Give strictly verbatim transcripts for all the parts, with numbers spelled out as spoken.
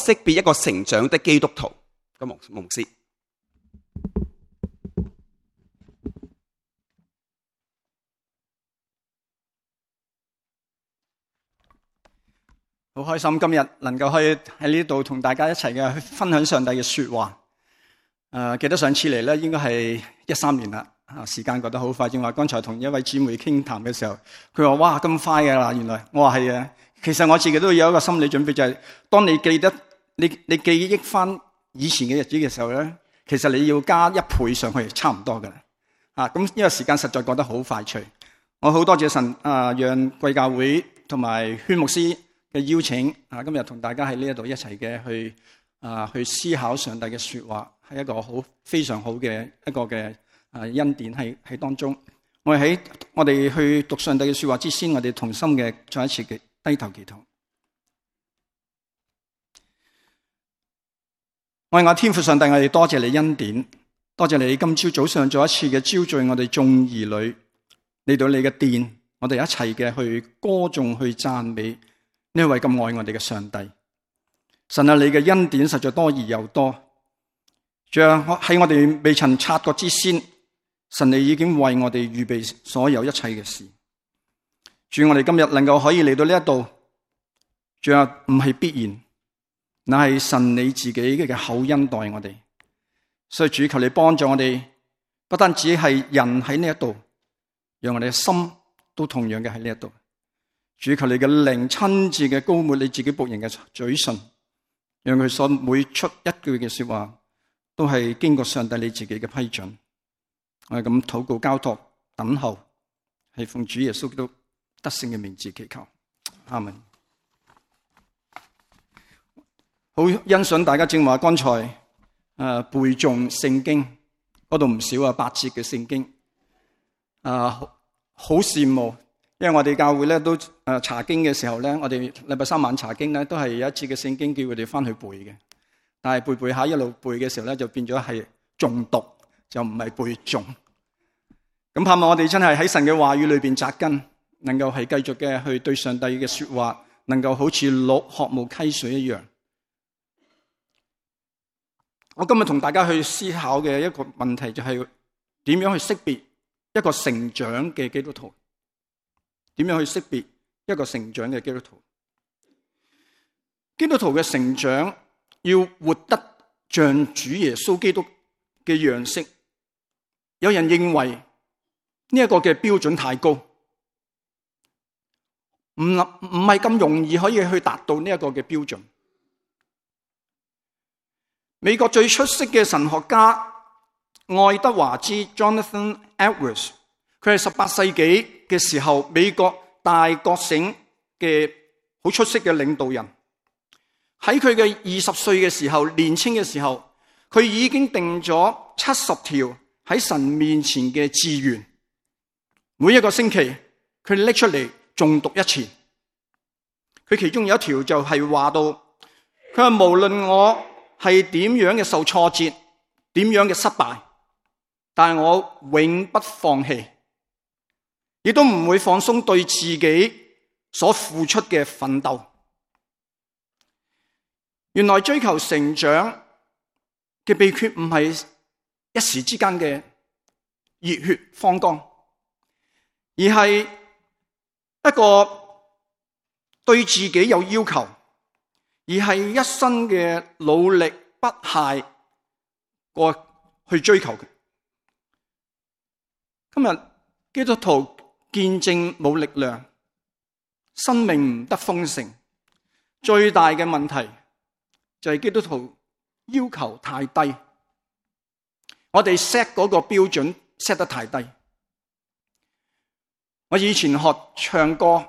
識別一個成長的基督徒？咁牧牧師。 好開心今日能夠可以喺呢度同大家一齊嘅去分享上帝嘅說話。誒、呃，記得上次嚟咧，應該係一三年啦。啊，時間過得好快。正話剛才同一位姊妹傾談嘅時候，佢話：哇，咁快嘅啦！原來我話係啊。其實我自己都有一個心理準備，就係、是、當你記得你你記憶翻以前嘅日子嘅時候咧，其實你要加一倍上去，差唔多噶啦。啊，咁因為時間實在過得好快脆。我好多謝神啊，讓貴教會同埋軒牧師嘅邀請啊，今日同大家喺呢一度一齊嘅去啊去思考上帝嘅說話，係一個好非常好嘅一個嘅啊恩典喺喺當中。我哋喺我哋去讀上帝嘅說話之前，我哋同心嘅再一次嘅低頭祈禱。我係我天父上帝，我哋多謝你恩典，多謝你今朝早上再一次嘅招聚我哋眾兒女嚟到你嘅殿，我哋一齊嘅去歌頌去讚美呢位咁愛我哋嘅上帝。神啊，你嘅恩典實在多而又多。主啊，喺我哋未曾察覺之先，神你已經為我哋預備所有一切嘅事。主，我哋今日能夠可以嚟到呢一度，主啊，唔係必然，乃係神你自己嘅厚恩待我哋。所以主，求你幫助我哋，不單止係人喺呢一度，讓我哋嘅心都同樣嘅喺呢一度。主，求你嘅靈親自嘅膏抹你自己僕人嘅嘴唇，讓佢所每出一句嘅說話，都係經過上帝你自己嘅批准。我係咁禱告交託等候，係奉主耶穌基督得勝嘅名字祈求，阿門。好欣賞大家正話剛才誒、呃、背誦聖經嗰度唔少啊，八節嘅聖經啊，好、呃、羨慕。因為我哋教會咧都誒查經嘅時候咧，我哋禮拜三晚查經咧都係有一節嘅聖經叫佢哋翻去背嘅，但係背背下一路背嘅時候咧就變咗係誦讀，就唔係背誦。咁盼望我哋真係喺神嘅話語裏邊扎根，能夠係繼續嘅去對上帝嘅說話，能夠好似鹿渴慕溪水一樣。我今日同大家去思考嘅一個問題就係點樣去識別一個成長嘅基督徒？點樣去識別一個成長嘅基督徒？基督徒嘅成長要活得像主耶穌基督嘅樣式。有人認為呢一個嘅標準太高，唔唔係咁容易可以去達到呢一個嘅標準。美國最出色嘅神學家愛德華茲 Jonathan Edwards， 佢係十八世紀嘅時候美國大覺醒嘅好出色嘅領導人。喺佢嘅二十歲嘅時候，年輕嘅時候，佢已經定咗七十條喺神面前嘅志願，每一個星期佢拎出嚟誦讀一次。佢其中有一條就係話到，佢話無論我係點樣嘅受挫折，點樣嘅失敗，但係我永不放棄，亦都唔會放鬆對自己所付出嘅奮鬥。原來追求成長嘅秘訣唔係一時之間嘅熱血方剛，而係一個對自己有要求，而係一生嘅努力不懈過去追求嘅。今日基督徒見證冇力量，生命唔得豐盛，最大嘅問題就係基督徒要求太低，我哋 set 嗰個標準 set 得太低。我以前學唱歌，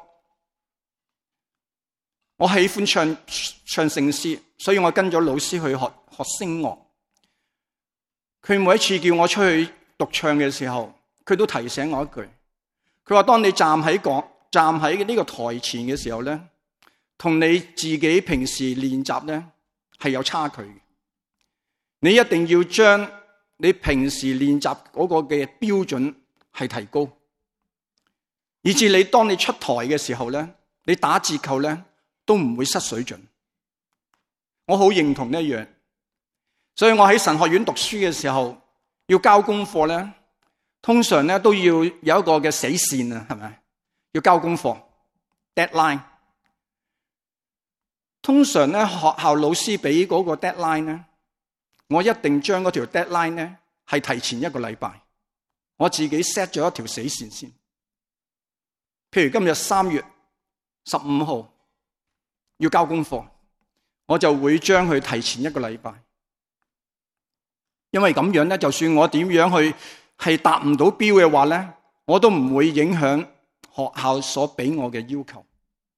我喜歡唱唱聖詩，所以我跟咗老師去學學聲樂。佢每一次叫我出去獨唱嘅時候，佢都提醒我一句，佢話當你站喺講站喺呢個台前嘅時候咧，同你自己平時練習咧係有差距嘅。你一定要將你平時練習嗰個嘅標準係提高，以至你當你出台嘅時候咧，你打折扣咧都唔會失水準。 我好認同呢一樣。所以我喺神學院讀書嘅時候，要交功課咧，通常咧都要有一個嘅死線啊，係咪？要交功課 deadline。通常咧學校老師俾嗰個 deadline 咧，我一定將嗰條 deadline 咧係提前一個禮拜，我自己 set 咗一條死線先。譬如今日三月十五號要交功課，我就會將佢提前一個禮拜。因為咁樣咧，就算我點樣去係達唔到標嘅話咧，我都唔會影響學校所俾我嘅要求。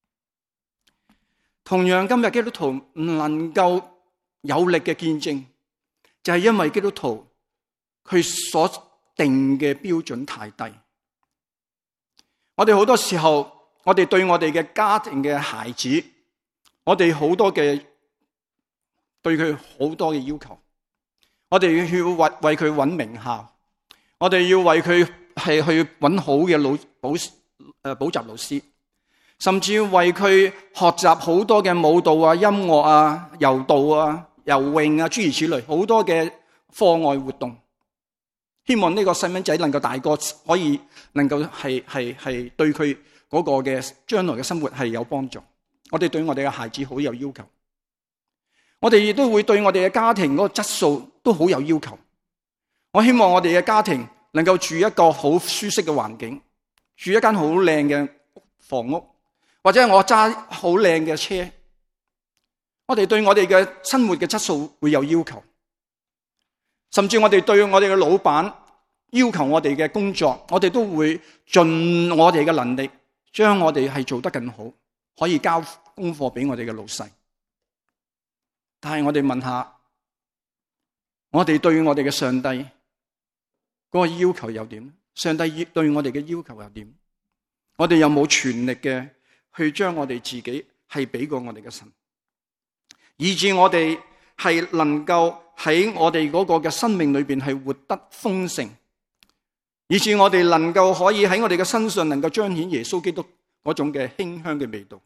同樣今日基督徒唔能夠有力嘅見證，就係因為基督徒佢所定嘅標準太低。我哋好多時候，我哋對我哋嘅家庭嘅孩子，我哋好多嘅對佢好多嘅要求。我哋要為為佢揾名校，我哋要為佢係去揾好嘅老補誒補習老師，甚至要為佢學習好多嘅舞蹈啊、音樂啊、柔道啊、游泳啊諸如此類，好多嘅課外活動。希望呢個細蚊仔能夠大個，可以能夠係係係對佢嗰個嘅將來嘅生活係有幫助。我哋對我哋嘅孩子好有要求。我哋亦都會對我哋嘅家庭嗰個質素都好有要求。我希望我哋嘅家庭能夠住一個好舒適嘅環境，住一間好靚嘅房屋，或者我揸好靚嘅車。我哋對我哋嘅生活嘅質素會有要求，甚至我哋對我哋嘅老闆要求我哋嘅工作，我哋都會盡我哋嘅能力，將我哋係做得更好，可以交功課俾我哋嘅老細。但係我哋問下，我哋對我哋嘅上帝嗰個要求又點？上帝對我哋嘅要求又點？我哋有冇全力嘅去將我哋自己係俾過我哋嘅神，以致我哋係能夠喺我哋嗰個嘅生命裏邊係活得豐盛，以致我哋能夠可以喺我哋嘅身上能夠彰顯耶穌基督嗰種嘅馨香嘅味道。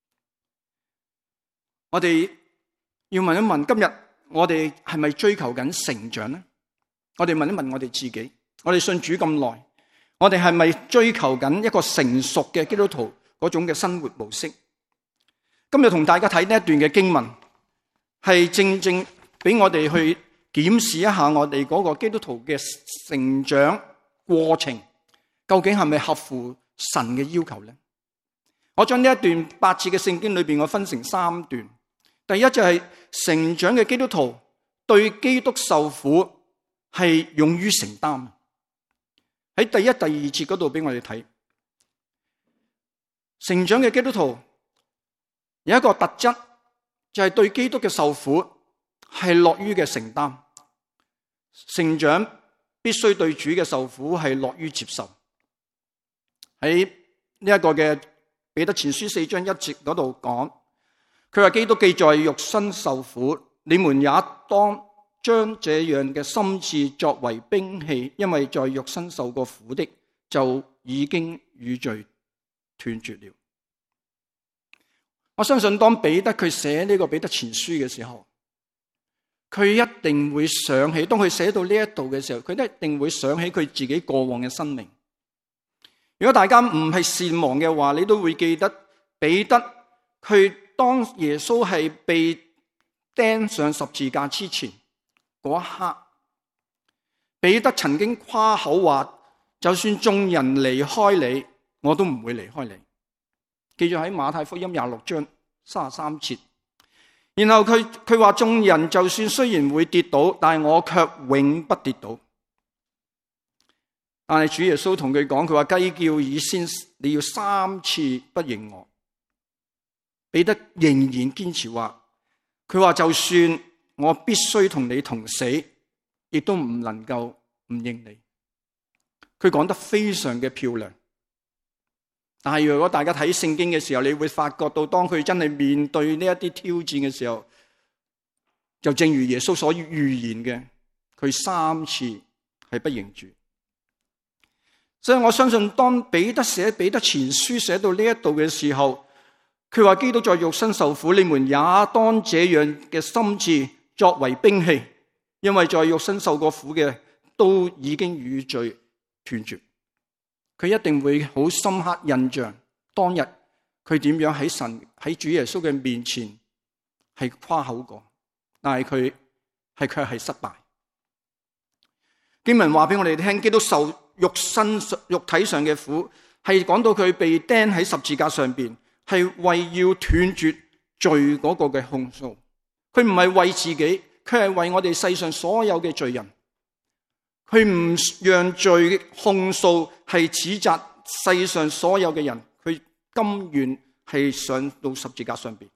我哋要問一問，今日我哋係咪追求緊成長呢？我哋問一問我哋自己，我哋信主咁耐，我哋係咪追求緊一個成熟嘅基督徒嗰種嘅生活模式？今日同大家睇呢一段嘅經文，係正正俾我哋去檢視一下我哋嗰個基督徒嘅成長過程，究竟係咪合乎神嘅要求呢？我將呢一段八節嘅聖經裏邊，我分成三段。第一就係成長嘅基督徒對基督受苦係勇於承擔。喺第一、第二節嗰度俾我哋睇，成長嘅基督徒有一個特質，就係對基督嘅受苦係樂於嘅承擔。成長必須對主嘅受苦係樂於接受。喺呢一個嘅彼得前書四章一節嗰度講，佢話基督既在肉身受苦，你們也當將這樣嘅心志作為兵器，因為在肉身受過苦的，就已經與罪斷絕了。我相信當彼得佢寫呢個彼得前書嘅時候，佢一定會想起，當佢寫到呢一度嘅時候，佢一定會想起佢自己過往嘅生命。如果大家唔係善忘嘅話，你都會記得彼得佢當耶穌係被釘上十字架之前嗰一刻，彼得曾經誇口話，就算眾人離開你，我都唔會離開你。記住喺馬太福音廿六章三十三節。然後佢佢話，眾人就算雖然會跌倒，但係我卻永不跌倒。但係主耶穌同佢講，佢話雞叫以先，你要三次不認我。彼得仍然堅持話，佢話就算我必須同你同死，亦都唔能夠唔認你。佢講得非常嘅漂亮。但係如果大家睇聖經嘅時候，你會發覺到當佢真係面對呢一啲挑戰嘅時候，就正如耶穌所預言嘅，佢三次係不認主。所以我相信當彼得寫彼得前書寫到呢一度嘅時候， 佢話基督在肉身受苦，你們也當這樣嘅心志作為兵器，因為在肉身受過苦嘅都已經與罪斷絕。佢一定會好深刻印象當日佢點樣喺神喺主耶穌嘅面前係誇口過，但係佢係卻係失敗。經文話俾我哋聽，基督受肉身肉體上嘅苦，係講到佢被釘喺十字架上邊，係為要斷絕罪嗰個嘅控訴。佢唔係為自己，佢係為我哋世上所有嘅罪人。佢唔讓罪控訴係指責世上所有嘅人，佢甘願係上到十字架上邊。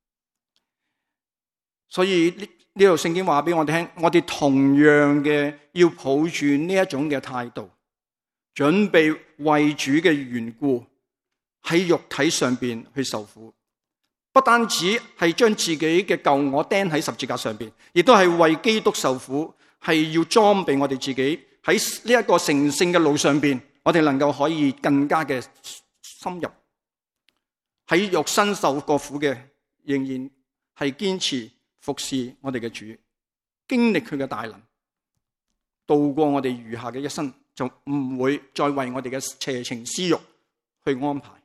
所以呢呢度聖經話俾我哋聽，我哋同樣嘅要抱住呢一種嘅態度，準備為主嘅緣故喺肉體上邊去受苦。不單止係將自己嘅舊我釘喺十字架上邊，亦都係為基督受苦。係要裝備我哋自己喺呢一個成聖嘅路上邊，我哋能夠可以更加嘅深入。喺肉身受過苦嘅，仍然係堅持服侍我哋嘅主，經歷佢嘅大能，度過我哋餘下嘅一生，就唔會再為我哋嘅邪情私欲去安排。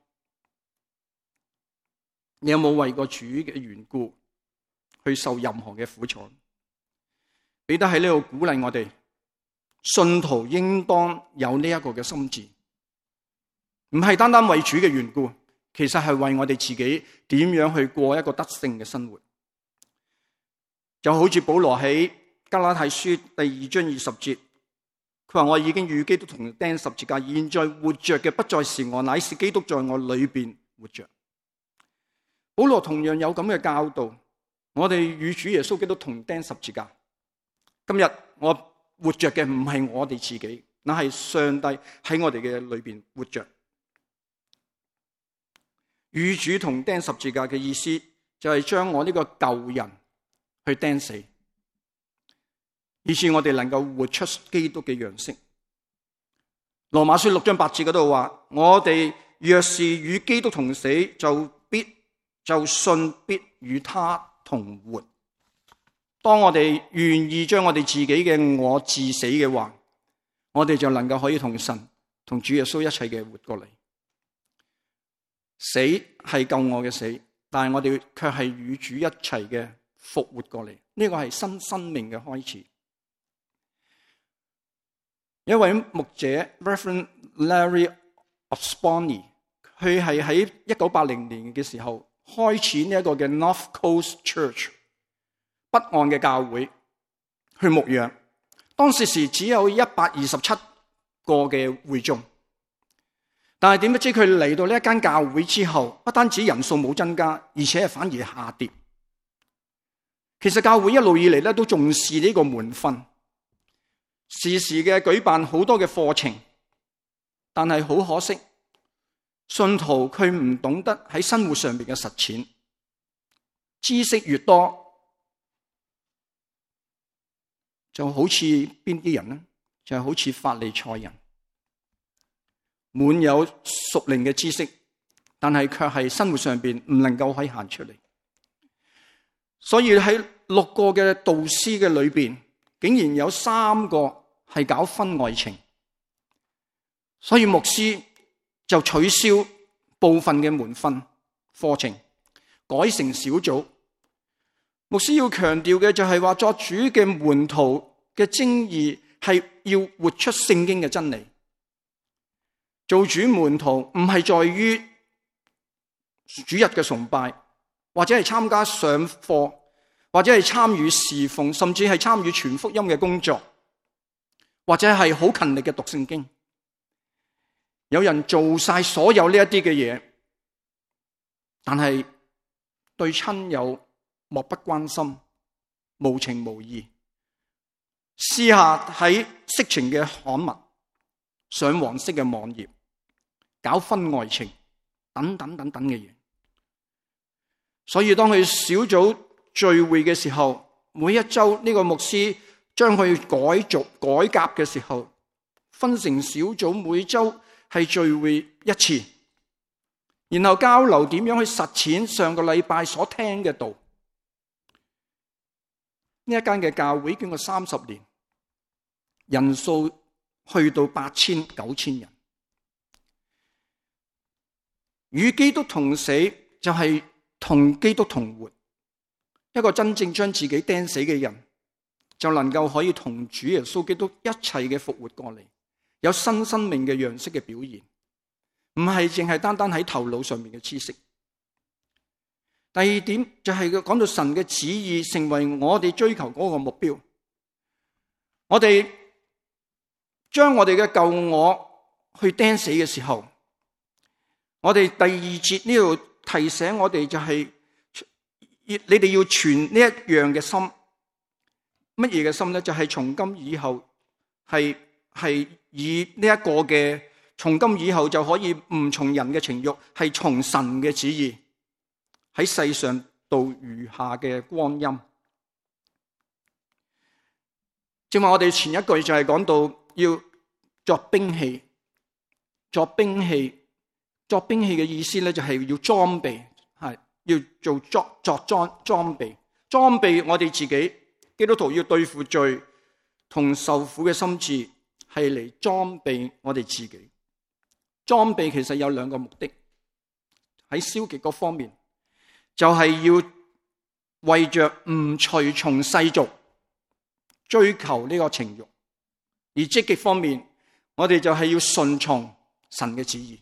你有冇為過主嘅緣故去受任何嘅苦楚？彼得喺呢度鼓勵我哋，信徒應當有呢一個嘅心志，唔係單單為主嘅緣故，其實係為我哋自己點樣去過一個得勝嘅生活。就好似保羅喺加拉太書第二章二十節，佢話我已經與基督同釘十字架，現在活着嘅不再是我，乃是基督在我裏邊活着。保羅同樣有咁嘅教導，我哋與主耶穌基督同釘十字架。今日我活着嘅唔係我哋自己，乃係上帝喺我哋嘅裏邊活着。與主同釘十字架嘅意思就係將我呢個舊人去釘死，以致我哋能夠活出基督嘅樣式。羅馬書六章八節嗰度話：我哋若是與基督同死，就必就信必與他同活。當我哋願意將我哋自己嘅我治死嘅話，我哋就能夠可以同神同主耶穌一齊嘅活過嚟。死係救我嘅死，但係我哋卻係與主一齊嘅復活過嚟。呢個係新生命嘅開始。一位牧者 Reverend Larry Osborne， 佢係喺一九八零年嘅時候開始呢一個嘅 North Coast Church 北岸嘅教會去牧養。當時時只有一百二十七個嘅會眾，但係點不知佢嚟到呢一間教會之後，不單止人數冇增加，而且係反而下跌。其實教會一路以嚟咧都重視呢個門訓，時時嘅舉辦好多嘅課程，但係好可惜，信徒佢唔懂得喺生活上邊嘅實踐。知識越多，就好似邊啲人呢？就係好似法利賽人，滿有屬靈嘅知識，但係卻係生活上邊唔能夠可以行出嚟。所以喺六個嘅導師嘅裏邊，竟然有三個係搞婚外情，所以牧師就取消部分嘅門訓課程，改成小組。牧師要強調嘅就係話，作主嘅門徒嘅精義係要活出聖經嘅真理。做主門徒唔係在於主日嘅崇拜，或者係參加上課，或者係參與侍奉，甚至係參與傳福音嘅工作，或者係好勤力嘅讀聖經。有人做晒所有呢一啲嘅嘢，但係對親友漠不關心，無情無義，私下喺色情嘅刊物，上黃色嘅網頁，搞婚外情，等等等等嘅嘢。所以當佢小組聚會嘅時候，每一周呢個牧師將佢改組改革嘅時候，分成小組，每周係聚會一次， 然後交流點樣去實踐上個禮拜所聽嘅道。呢一間嘅教會經過三十年，人數去到八千九千人。與基督同死就係同基督同活。一個真正將自己釘死嘅人，就能夠可以同主耶穌基督一齊嘅復活過嚟，有新生命嘅樣式嘅表現，唔係淨係單單喺頭腦上面嘅知識。第二點就係講到神嘅旨意成為我哋追求嗰個目標。我哋將我哋嘅舊我去釘死嘅時候，我哋第二節呢度提醒我哋就係、是。你哋要存呢一樣嘅心，乜嘢嘅心咧？就係、是、從今以後係係以呢一個嘅，從今以後就可以唔從人嘅情慾，係從神嘅旨意喺世上度餘下嘅光陰。正話我哋前一句就係講到要作兵器，作兵器，作兵器嘅意思咧就係要裝備。要做作作裝裝備，裝備我哋自己。基督徒要對付罪同受苦嘅心志，係嚟裝備我哋自己。裝備其實有兩個目的，喺消極嗰方面，就係要為着唔隨從世俗，追求呢個情慾；而積極方面，我哋就係要順從神嘅旨意。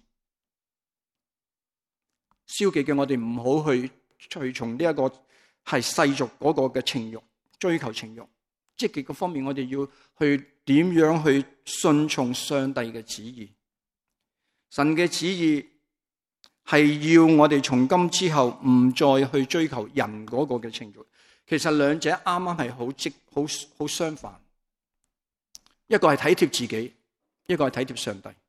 消極嘅我哋唔好去隨從呢一個係世俗嗰個嘅情慾，追求情慾。積極嘅方面，我哋要去點樣去順從上帝嘅旨意。神嘅旨意係要我哋從今之後唔再去追求人嗰個嘅情慾。其實兩者啱啱係好積好好相反，一個係體貼自己，一個係體貼上帝。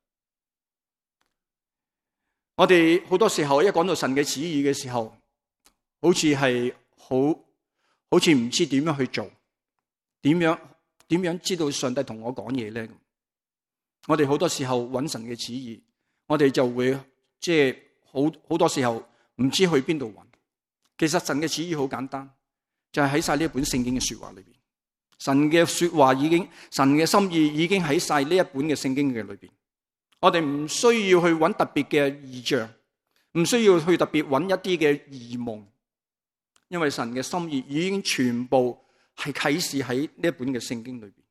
我哋好多時候一講到神嘅旨意嘅時候，好似係好好似唔知點樣去做，點樣點樣知道上帝同我講嘢咧？我哋好多時候揾神嘅旨意，我哋就會即係好好多時候唔知去邊度揾。其實神嘅旨意好簡單，就係喺晒呢一本聖經嘅說話裏邊。神嘅說話已經，神嘅心意已經喺晒呢一本嘅聖經嘅裏邊。我哋唔需要去揾特別嘅異象，唔需要去特別揾一啲嘅異夢，因為神嘅心意已經全部係啟示喺呢一本嘅聖經裏邊。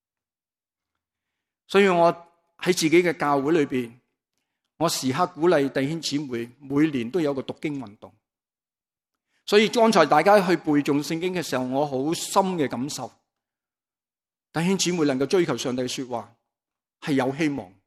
所以我喺自己嘅教會裏邊，我時刻鼓勵弟兄姊妹每年都有個讀經運動。所以剛才大家去背誦聖經嘅時候，我好深嘅感受，弟兄姊妹能夠追求上帝嘅說話係有希望。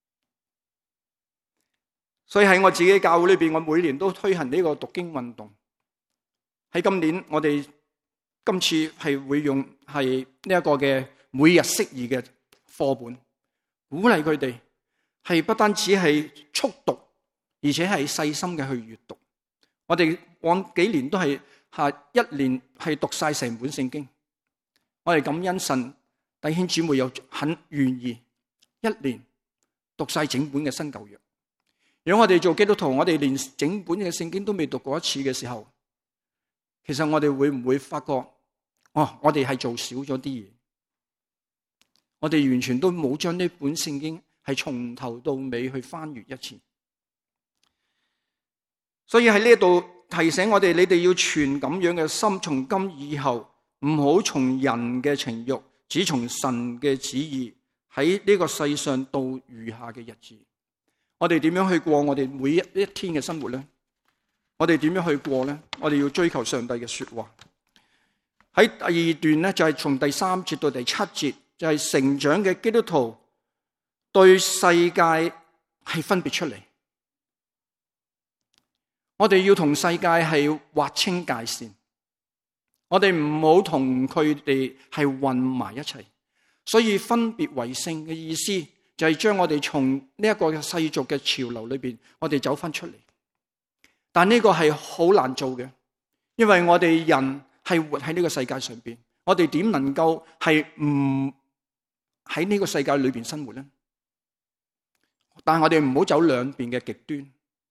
所以喺我自己的教會裏邊，我每年都推行呢個讀經運動。喺今年，我哋今次係會用係呢一個嘅每日適宜嘅課本，鼓勵佢哋係不單止係速讀，而且係細心嘅去閱讀。我哋往幾年都係吓一年係讀晒成本聖經。我哋感恩神，弟兄姊妹又很願意一年讀晒整本嘅新舊約。如果我哋做基督徒，我哋連整本嘅聖經都未讀過一次嘅時候，其實我哋會唔會發覺，哦，我哋係做少咗啲嘢，我哋完全都冇將呢本聖經係從頭到尾去翻閱一次。所以喺呢度提醒我哋，你哋要存咁樣嘅心，從今以後唔好從人嘅情慾，只從神嘅旨意，喺呢個世上度餘下嘅日子。我哋點樣去過我哋每一一天嘅生活呢？我哋點樣去過呢？我哋要追求上帝嘅說話。喺第二段呢，就係從第三節到第七節，就係成長嘅基督徒對世界係分別出嚟。我哋要同世界係劃清界線，我哋唔好同佢哋係混埋一齊。所以分別為聖嘅意思，就係將我哋從呢一個世俗嘅潮流裏邊，我哋走翻出嚟。但呢個係好難做嘅，因為我哋人係活喺呢個世界上邊，我哋點能夠係唔喺呢個世界裏邊生活呢？但係我哋唔好走兩邊嘅極端，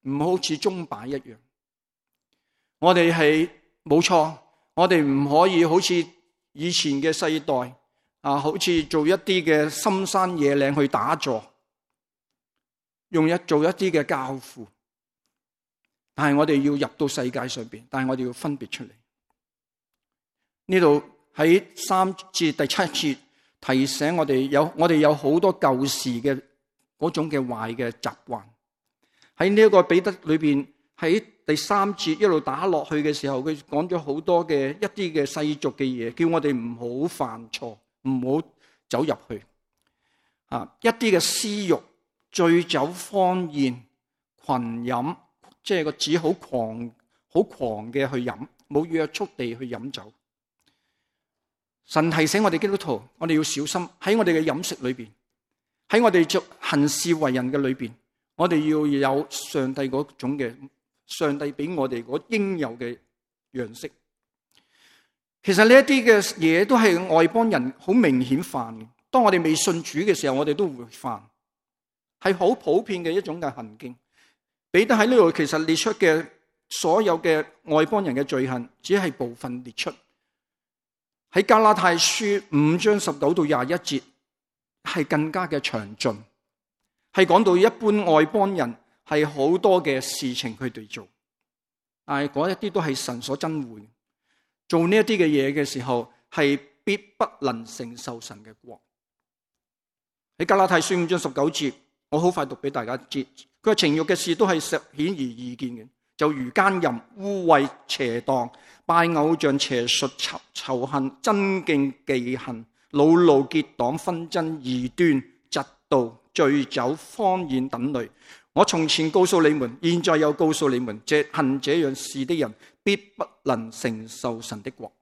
唔好似鐘擺一樣。我哋係冇錯，我哋唔可以好似以前嘅世代啊，好似做一啲嘅深山野嶺去打坐，用一做一啲嘅教父。但係我哋要入到世界上邊，但係我哋要分別出嚟。呢度喺三至第七節提醒我哋有我哋有好多舊時嘅嗰種嘅壞嘅習慣。喺呢一個彼得裏邊，喺第三節一路打落去嘅時候，佢講咗好多嘅一啲嘅世俗嘅嘢，叫我哋唔好犯錯，唔好走入去。啊，一啲嘅私欲、醉酒、荒宴、群飲，即係個指好狂、好狂嘅去飲，冇約束地去飲酒。神提醒我哋基督徒，我哋要小心喺我哋嘅飲食裏邊，喺我哋做行事為人嘅裏邊，我哋要有上帝嗰種嘅上帝俾我哋嗰應有嘅樣式。其實呢一啲嘅嘢都係外邦人好明顯犯嘅。當我哋未信主嘅時候，我哋都會犯，係好普遍嘅一種嘅行徑。彼得喺呢度其實列出嘅所有嘅外邦人嘅罪行，只係部分列出。喺加拉太書五章十九到廿一節係更加嘅詳盡，係講到一般外邦人係好多嘅事情佢哋做，但係嗰一啲都係神所憎惡。做呢一啲嘅嘢嘅時候，係必不能承受神嘅國。喺加拉太書五章十九節，我好快讀俾大家知。佢話情欲嘅事都係顯而易見嘅，就如奸淫、污穢、邪蕩、拜偶像、邪術、仇仇恨、爭競、忌恨、惱怒、結黨、紛爭、異端、嫉妒、醉酒、荒宴等類。我從前告訴你們，現在又告訴你們，這行這樣事的人，必不能承受神的國。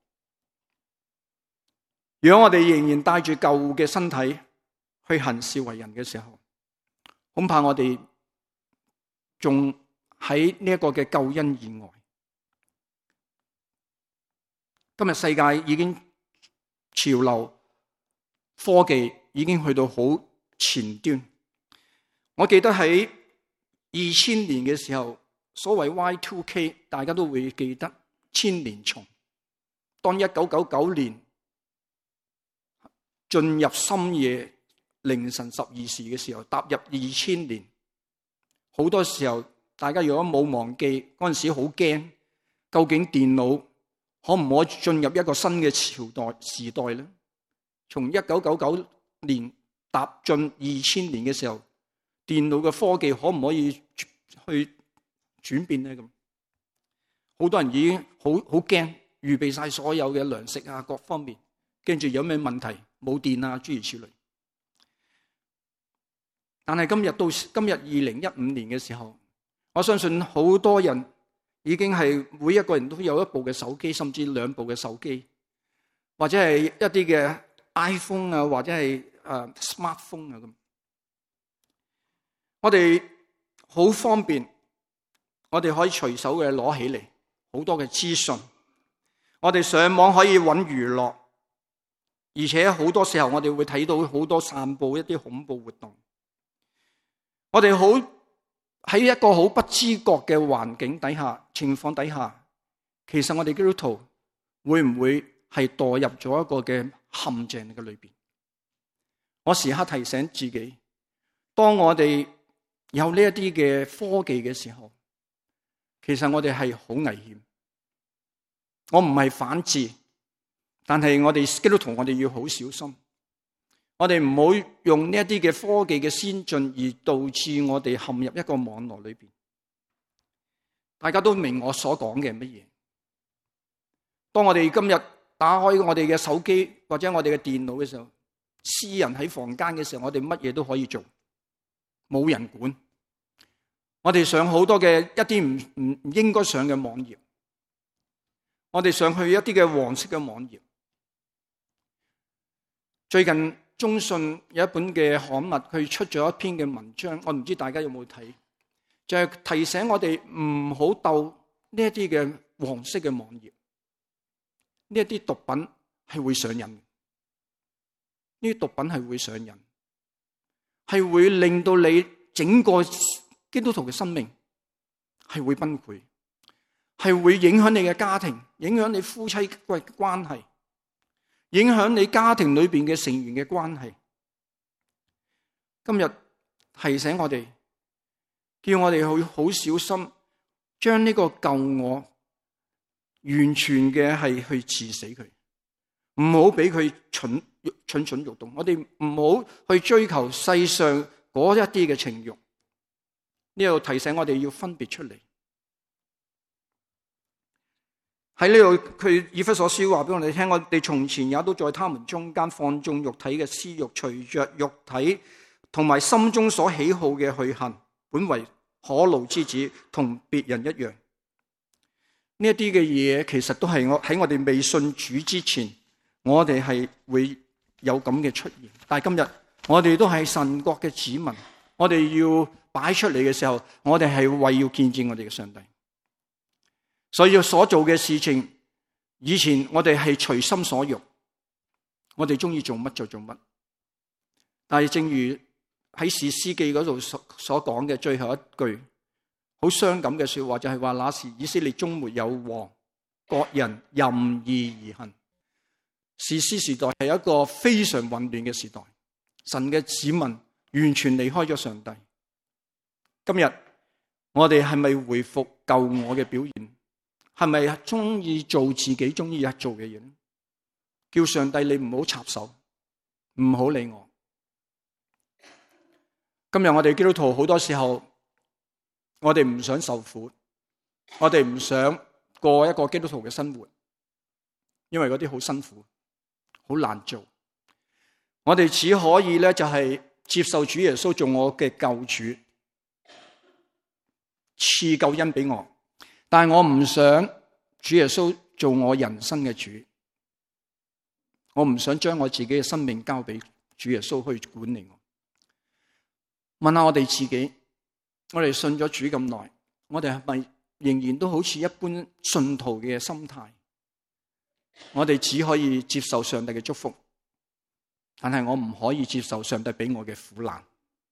如果我哋仍然帶住舊嘅身體去行事為人嘅時候，恐怕我哋仲喺呢一個嘅救恩以外。今日世界已經潮流科技已經去到好前端。我記得喺二千年嘅時候，所謂 Y 二 K， 大家都會記得千年蟲。當一九九九年進入深夜凌晨十二時嘅時候，踏入二千年，好多時候大家如果冇忘記嗰陣時好驚，究竟電腦可唔可以進入一個新嘅朝代時代咧？從一九九九年踏進二千年嘅時候，電腦嘅科技可唔可以去轉變咧？咁好多人已經好好驚，預備晒所有嘅糧食啊，各方面，跟住有咩問題冇電啊，諸如此類。但係今日到今日二零一五年嘅時候，我相信好多人已經係每一個人都有一部嘅手機，甚至兩部嘅手機，或者係一啲嘅 iPhone 啊，或者係誒 smartphone 啊咁。我哋好方便，我哋可以隨手嘅攞起嚟，好多嘅資訊。我哋上網可以揾娛樂，而且好多時候我哋會睇到好多散布一啲恐怖活動。我哋好喺一個好不知覺嘅環境底下、情況底下，其實我哋基督徒會唔會係墮入咗一個嘅陷阱嘅裏邊？我時刻提醒自己，當我哋有呢一啲嘅科技嘅時候，其實我哋係好危險。我唔係反智，但係我哋基督徒我哋要好小心。我哋唔好用呢一啲嘅科技嘅先進而導致我哋陷入一個網絡裏邊。大家都明我所講嘅乜嘢？當我哋今日打開我哋嘅手機或者我哋嘅電腦嘅時候，私人喺房間嘅時候，我哋乜嘢都可以做，冇人管。我哋上好多嘅一啲唔唔唔應該上嘅網頁，我哋上去一啲嘅黃色嘅網頁。最近中信有一本嘅刊物，佢出咗一篇嘅文章，我唔知大家有冇睇，就係提醒我哋唔好鬥呢一啲嘅黃色嘅網頁，呢一啲毒品係會上癮，呢啲毒品係會上癮，係會令到你整個基督徒嘅生命係會崩潰，係會影響你嘅家庭，影響你夫妻嘅關係，影響你家庭裏邊嘅成員嘅關係。今日提醒我哋，叫我哋去好小心，將呢個舊我完全嘅係去治死佢，唔好俾佢蠢蠢蠢欲動。我哋唔好去追求世上嗰一啲嘅情慾。呢度提醒我哋要分別出嚟。喺呢度佢以弗所書話俾我哋聽，我哋從前也都在他們中間放縱肉體嘅私欲，隨着肉體同埋心中所喜好嘅去行，本為可怒之子，同別人一樣。呢一啲嘅嘢，其實都係我喺我哋未信主之前，我哋係會有咁嘅出現。但係今日我哋都係神國嘅子民，我哋要擺出嚟嘅時候，我哋係為要見證我哋嘅上帝。所以所做嘅事情，以前我哋係隨心所欲，我哋中意做乜就做乜。但係正如喺士師記嗰度所所講嘅最後一句好傷感嘅說話，就係話那時以色列中沒有王，各人任意而行。士師時代係一個非常混亂嘅時代，神嘅子民完全離開咗上帝。今日我哋係咪回復舊我嘅表現？係咪中意做自己中意做嘅嘢？叫上帝你唔好插手，唔好理我。今日我哋基督徒好多時候，我哋唔想受苦，我哋唔想過一個基督徒嘅生活，因為嗰啲好辛苦，好難做。我哋只可以咧就係接受主耶穌做我嘅救主，賜救恩俾我。但係我唔想主耶穌做我人生嘅主，我唔想將我自己嘅生命交俾主耶穌去管理我。問下我哋自己，我哋信咗主咁耐，我哋係咪仍然都好似一般信徒嘅心態？我哋只可以接受上帝嘅祝福，但係我唔可以接受上帝俾我嘅苦難。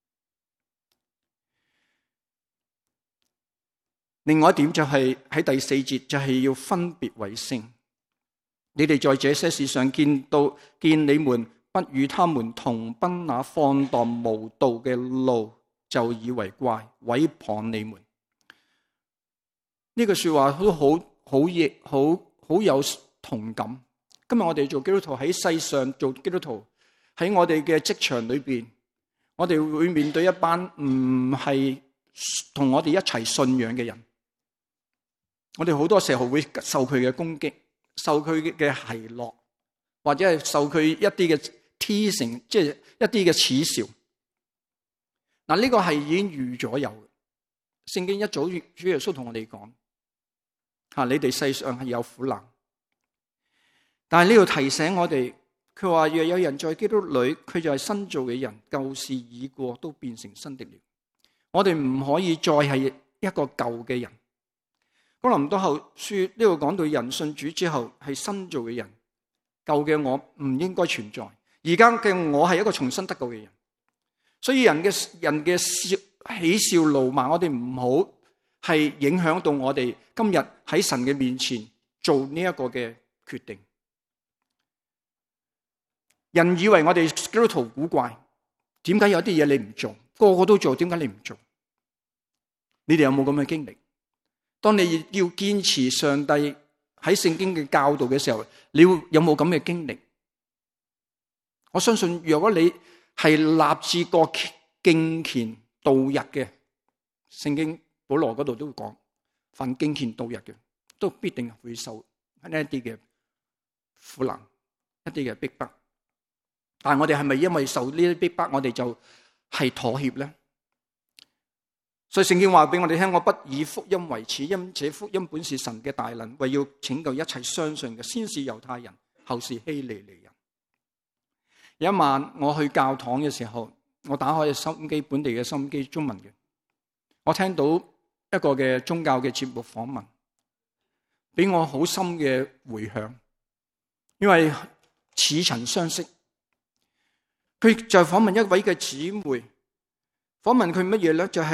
另外一點就係喺第四節，就係要分別為聖。你哋在這些事上見到見你們不與他們同奔那放蕩無道嘅路，就以為怪，毀謗你們。呢句說話都好好亦好好有同感。今日我哋做基督徒喺世上做基督徒，喺我哋嘅職場裏邊，我哋會面對一班唔係同我哋一齊信仰嘅人。我哋好多時候會受佢嘅攻擊，受佢嘅奚落，或者係受佢一啲嘅 teasing，即係一啲嘅恥笑。嗱，呢個係已經預咗有嘅。聖經一早主耶穌同我哋講，吓，你哋世上係有苦難，但係呢度提醒我哋，佢話若有人在基督裏，佢就係新造嘅人，舊事已過，都變成新的了。我哋唔可以再係一個舊嘅人。哥林多後書呢度講到人信主之後係新造嘅人，舊嘅我唔應該存在。而家嘅我係一個重新得救嘅人，所以人嘅人嘅笑喜笑怒罵，我哋唔好係影響到我哋今日喺神嘅面前做呢一個嘅決定。人以為我哋基督徒古怪，點解有啲嘢你唔做，個個都做，點解你唔做？你哋有冇咁嘅經歷？當你要堅持上帝喺聖經嘅教導嘅時候，你有冇咁嘅經歷？我相信如果你係立志過敬虔度日嘅，聖經保羅嗰度都會講，凡敬虔度日嘅，都必定會受呢一啲嘅苦難，一啲嘅逼迫。但係我哋係咪因為受呢啲逼迫，我哋就係妥協咧？所以聖經話俾我哋聽，我不以福音為恥，因這福音本是神嘅大能，為要拯救一切相信嘅，先是猶太人，後是希利尼人。有一晚我去教堂嘅時候，我打開收音機，本地嘅收音機，中文嘅，我聽到一個嘅宗教嘅節目訪問，俾我好深嘅回響，因為似曾相識。佢就訪問一位嘅姊妹，訪問佢乜嘢咧？就係、是。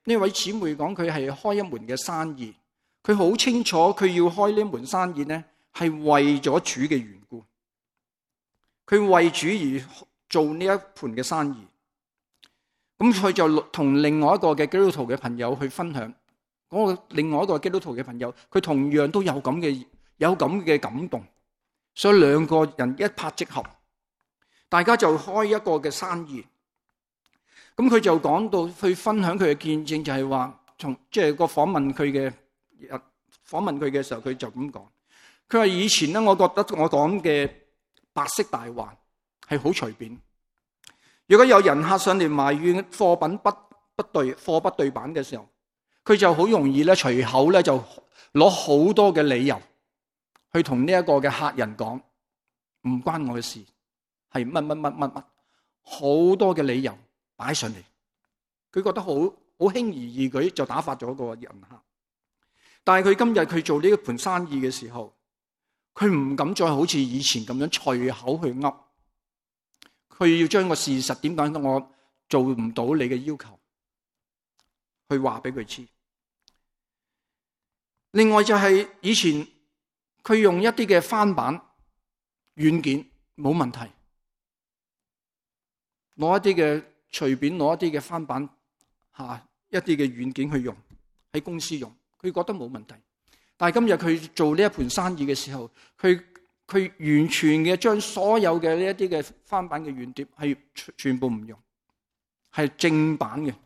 呢位姊妹講佢係開一門嘅生意，佢好清楚佢要開呢門生意呢係為咗主嘅緣故，佢為主而做呢一盤嘅生意。咁佢就同另外一個嘅基督徒嘅朋友去分享，嗰個另外一個基督徒嘅朋友，佢同樣都有咁嘅有咁嘅感動，所以兩個人一拍即合，大家就開一個嘅生意。咁佢就講到去分享佢嘅見證，就係話從即係個訪問佢嘅訪問佢嘅時候，佢就咁講。佢話以前咧，我覺得我講嘅白色大話係好隨便。如果有人客上嚟埋怨貨品不不對貨不對版嘅時候，佢就好容易咧隨口咧就攞好多嘅理由去同呢一個嘅客人講，唔關我嘅事，係乜乜乜乜乜，好多嘅理由擺上嚟。佢覺得好好輕而易舉就打發咗個人客。但係佢今日佢做呢一盤生意嘅時候，佢唔敢再好似以前咁樣隨口去噏。佢要將個事實點解我做唔到你嘅要求，去話俾佢知。另外就係以前佢用一啲嘅翻版軟件冇問題，攞一啲嘅隨便攞一啲嘅翻版吓一啲嘅軟件去用喺公司用，佢覺得冇問題。但係今日佢做呢一盤生意嘅時候，佢佢完全嘅將所有嘅呢一啲嘅翻版嘅軟碟係全部唔用，係正版嘅。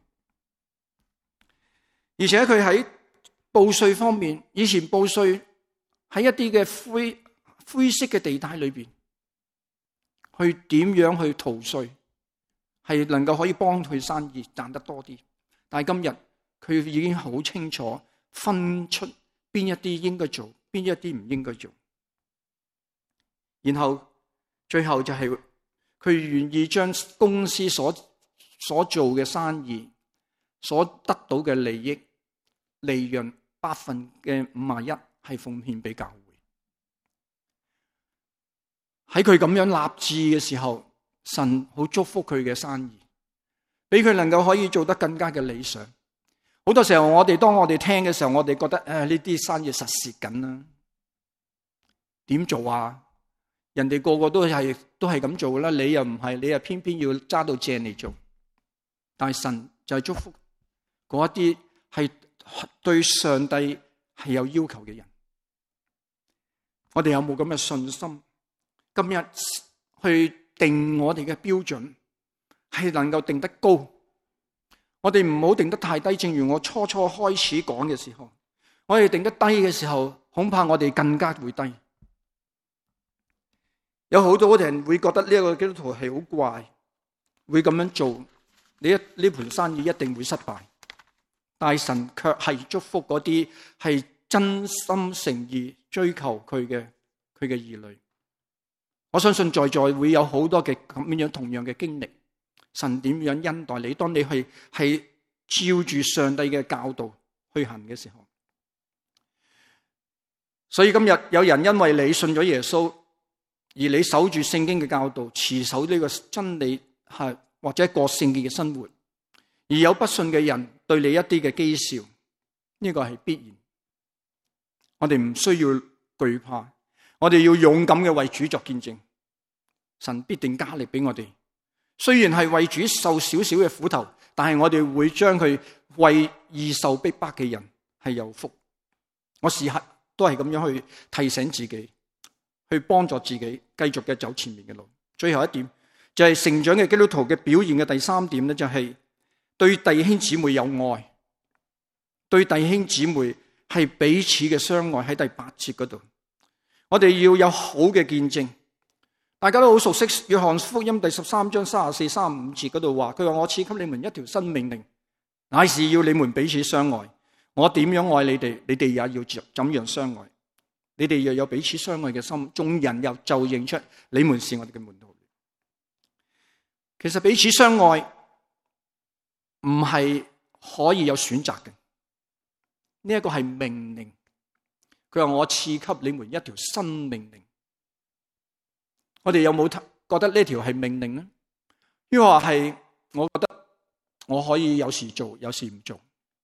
而且佢喺報稅方面，以前報稅喺一啲嘅灰灰色嘅地帶裏邊，去點樣去逃稅，係能夠可以幫佢生意賺得多啲。但係今日佢已經好清楚分出邊一啲應該做，邊一啲唔應該做。然後最後就係佢願意將公司所所做嘅生意所得到嘅利益利潤百分嘅五十一係奉獻俾教會。喺佢咁樣立志嘅時候，神好祝福佢嘅生意，俾佢能夠可以做得更加嘅理想。好多時候我哋當我哋聽嘅時候，我哋覺得誒呢啲生意實蝕緊啦，點做啊？人哋個個都係都係咁做啦，你又唔係，你又偏偏要揸到正嚟做。但係神就係祝福嗰一啲係對上帝係有要求嘅人。我哋有冇咁嘅信心？今日去定我哋嘅標準係能夠定得高，我哋唔好定得太低。正如我初初開始講嘅時候，我哋定得低嘅時候，恐怕我哋更加會低。有好多人會覺得呢一個基督徒係好怪，會咁樣做，呢一呢盤生意一定會失敗。但神卻係祝福嗰啲係真心誠意追求佢嘅佢嘅兒女。我相信在座會有好多嘅咁樣同樣嘅經歷。神點樣恩待你？當你係係照住上帝嘅教導去行嘅時候，所以今日有人因為你信咗耶穌，而你守住聖經嘅教導，持守呢個真理，係或者過聖潔嘅生活，而有不信嘅人對你一啲嘅譏笑，呢個係必然。我哋唔需要懼怕，我哋要勇敢嘅為主作見證，神必定加力俾我哋。雖然係為主受少少嘅苦頭，但係我哋會將佢為易受逼迫嘅人係有福。我時刻都係咁樣去提醒自己，去幫助自己繼續嘅走前面嘅路。最後一點就係成長嘅基督徒嘅表現嘅第三點咧，就係對弟兄姊妹有愛，對弟兄姊妹係彼此嘅相愛。喺第八節嗰度，我哋要有好嘅見證。大家都好熟悉約翰福音第十三章三十四、三十五節嗰度話，佢話我賜給你們一條新命令，乃是要你們彼此相愛。我點樣愛你哋，你哋也要怎樣相愛。你哋若有彼此相愛嘅心，眾人又就認出你們是我哋嘅門徒。其實彼此相愛唔係可以有選擇嘅，呢一個係命令。佢話我賜給你們一條新命令。我哋有冇覺得呢條係命令呢？因為話係，我覺得我可以有時做，有時唔做。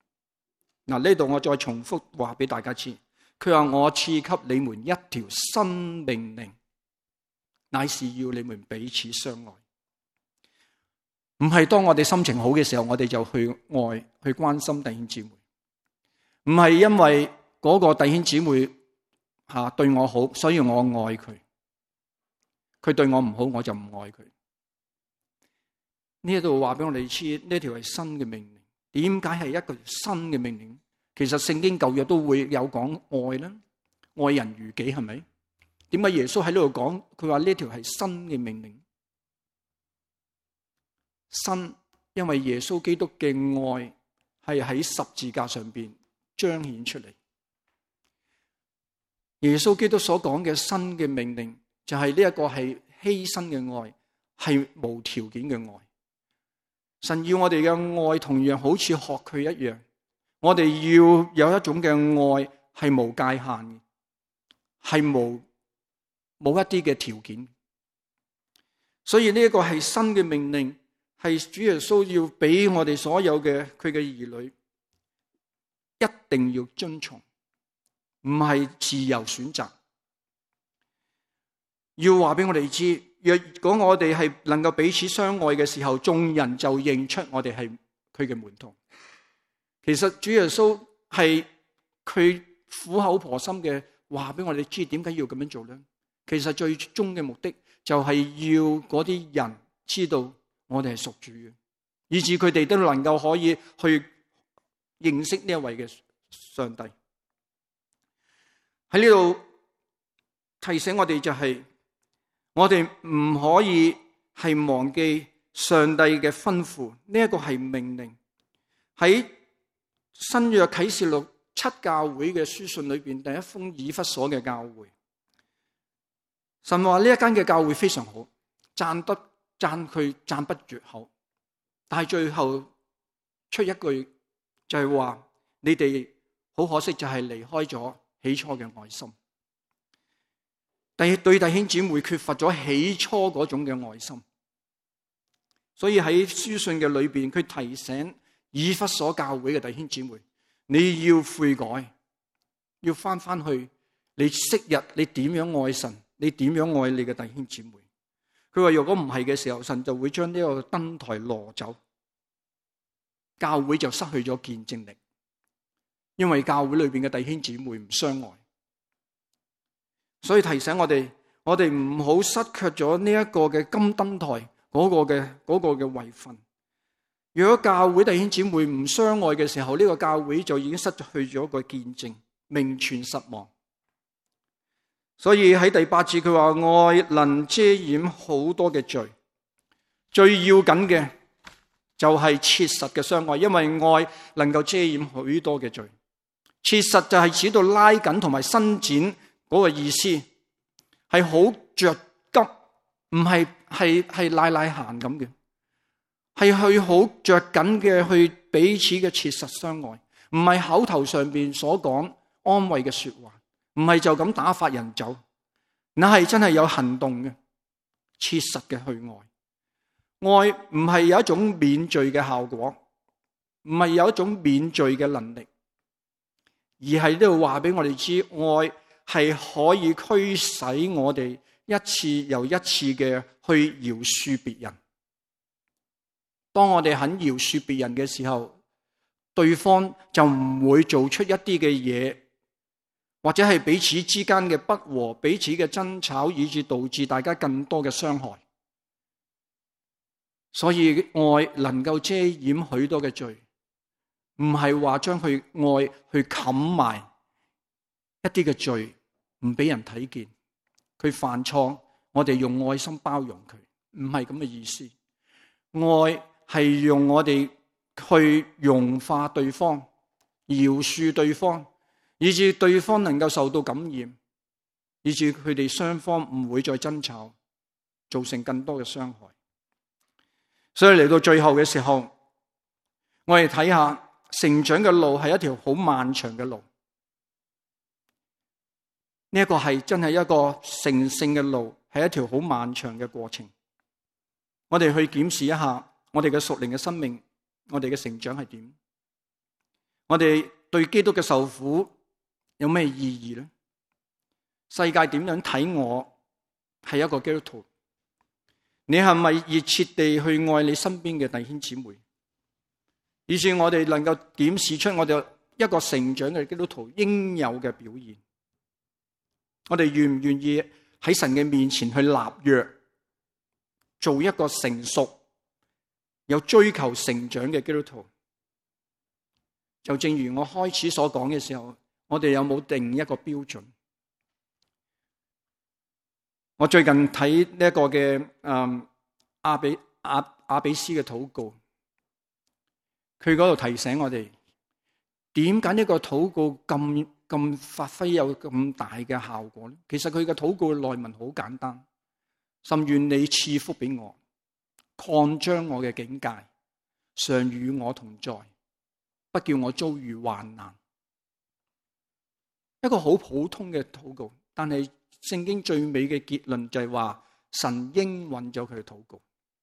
嗱，呢度我再重複話俾大家知，佢話我賜給你們一條新命令，乃是要你們彼此相愛。唔係當我哋心情好嘅時候，我哋就去愛去關心弟兄姊妹，唔係因為嗰個弟兄姊妹吓對我好，所以我愛佢，佢對我唔好我就唔愛佢。呢度話俾我哋知，呢條係新嘅命令。點解係一個新嘅命令？其實聖經舊約都會有講愛啦，愛人如己，係咪？點解耶穌喺呢度講？佢話呢條係新嘅命令。新，因為耶穌基督嘅愛係喺十字架上邊彰顯出嚟。耶穌基督所講嘅新嘅命令，就係呢一個係犧牲嘅愛，係無條件嘅愛。神要我哋嘅愛同樣好似學佢一樣，我哋要有一種嘅愛係無界限嘅，係無冇一啲嘅條件。所以呢一個係新嘅命令，係主耶穌要俾我哋所有嘅佢嘅兒女一定要遵從，唔係自由選擇。要話俾我哋知，若果我哋係能夠彼此相愛嘅時候，眾人就認出我哋係佢嘅門徒。其實主耶穌係佢苦口婆心嘅話俾我哋知，點解要咁樣做咧？其實最終嘅目的就係要嗰啲人知道我哋係屬主嘅，以致佢哋都能夠可以去認識呢一位嘅上帝。喺呢度提醒我哋就係、是，我哋唔可以係忘記上帝嘅吩咐，呢一個係命令。喺新約啟示錄七教會嘅書信裏邊，第一封以弗所嘅教會，神話呢一間嘅教會非常好，讚得讚佢讚不絕口。但係最後出一句就係話，你哋好可惜就係離開咗起初嘅愛心。但係對弟兄姊妹缺乏咗起初嗰種嘅愛心，所以喺書信嘅裏邊，佢提醒以弗所教會嘅弟兄姊妹，你要悔改，要翻翻去你昔日你點樣愛神，你點樣愛你嘅弟兄姊妹。佢話如果唔係嘅時候，神就會將呢個燈台挪走，教會就失去咗見證力，因為教會裏邊嘅弟兄姊妹唔相愛。所以提醒我哋，我哋唔好失卻咗呢一個嘅金燈台嗰個嘅嗰個嘅位份。如果教會弟兄姊妹唔相愛嘅時候，呢個教會就已經失去咗個見證，名存實亡。所以喺第八節佢話，愛能遮掩好多嘅罪，最要緊嘅就係切實嘅相愛，因為愛能夠遮掩許多嘅罪。切實就係指到拉緊同埋伸展嗰個意思，係好着急，唔係係係賴賴閒咁嘅，係去好着緊嘅去彼此嘅切實相愛，唔係口頭上邊所講安慰嘅說話，唔係就咁打發人走，那係真係有行動嘅，切實嘅去愛。愛唔係有一種免罪嘅效果，唔係有一種免罪嘅能力，而係呢度話俾我哋知，愛係可以驅使我哋一次又一次嘅去饒恕別人。當我哋肯饒恕別人嘅時候，對方就唔會做出一啲嘅嘢，或者係彼此之間嘅不和、彼此嘅爭吵，以致導致大家更多嘅傷害。所以愛能夠遮掩許多嘅罪，唔係話將佢愛去冚埋一啲嘅罪，唔俾人睇見。佢犯錯，我哋用愛心包容佢，唔係咁嘅意思。愛係用我哋去融化對方，饒恕對方，以致對方能夠受到感染，以致佢哋雙方唔會再爭吵，造成更多嘅傷害。所以嚟到最後嘅時候，我哋睇下成長嘅路係一條好漫長嘅路。呢一個係真係一個成聖嘅路，係一條好漫長嘅過程。我哋去檢視一下我哋嘅屬靈嘅生命，我哋嘅成長係點？我哋對基督嘅受苦有咩意義呢？世界點樣睇我係一個基督徒？你係咪熱切地去愛你身邊嘅弟兄姊妹？以致我哋能夠檢視出我哋一個成長嘅基督徒應有嘅表現。我哋願唔願意喺神嘅面前去立約，做一個成熟、有追求成長嘅基督徒？就正如我開始所講嘅時候，我哋有冇定一個標準？我最近睇呢一個嘅誒阿比阿阿比斯嘅禱告，佢嗰度提醒我哋，點解呢個禱告咁咁發揮有咁大嘅效果咧？其實佢嘅禱告內文好簡單，甚願你賜福俾我，擴張我嘅境界，常與我同在，不叫我遭遇患難。一個好普通嘅禱告，但係聖經最美嘅結論就係話神應允咗佢嘅禱告。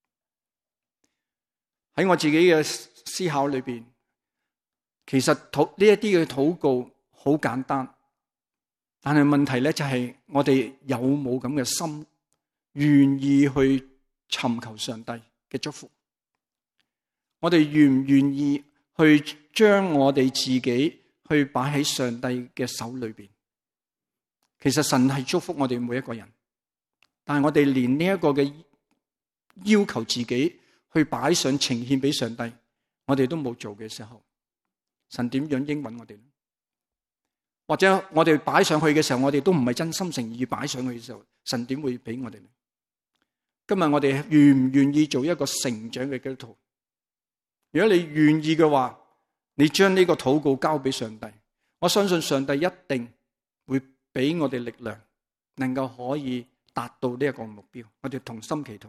喺我自己嘅思考裏邊，其實禱呢一啲嘅禱告好簡單，但係問題咧就係我哋有冇咁嘅心，願意去尋求上帝嘅祝福？我哋願唔願意去將我哋自己去擺喺上帝嘅手裏邊？其實神係祝福我哋每一個人，但係我哋連呢一個嘅要求自己去擺上呈獻俾上帝，我哋都冇做嘅時候，神點樣應允我哋呢？或者我哋擺上去嘅時候，我哋都唔係真心誠意擺上去嘅時候，神點會俾我哋呢？今日我哋願唔願意做一個成長嘅基督徒？如果你願意嘅話，你將呢個禱告交俾上帝，我相信上帝一定會俾我哋力量，能夠可以達到呢一個目標。我哋同心祈禱。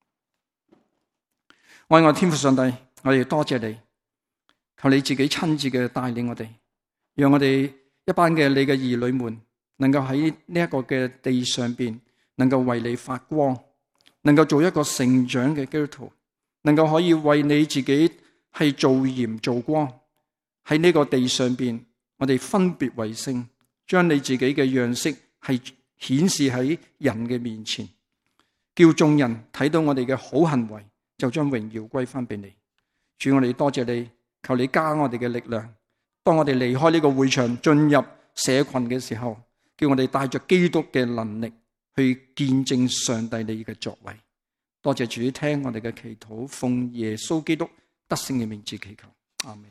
愛我天父上帝，我哋多謝你，求你自己親自嘅帶領我哋，讓我哋一班嘅你嘅兒女們，能夠喺呢一個嘅地上邊，能夠為你發光，能夠做一個成長嘅基督徒，能夠可以為你自己係做鹽做光，喺呢個地上邊，我哋分別為聖，將你自己嘅樣式係顯示喺人嘅面前，叫眾人睇到我哋嘅好行為，就將榮耀歸翻俾你。主，我哋多謝你，求你加我哋嘅力量。當我哋離開呢個會場，進入社群嘅時候，叫我哋帶着基督嘅能力去見證上帝你嘅作為。多謝主，聽我哋嘅祈禱，奉耶穌基督得勝嘅名字祈求，阿們。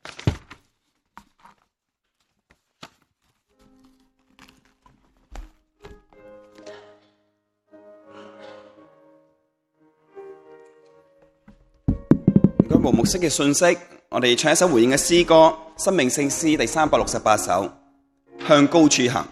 唔該，黃牧師嘅信息，我哋唱一首回應嘅詩歌《生命聖詩》第三百六十八首，向高處行。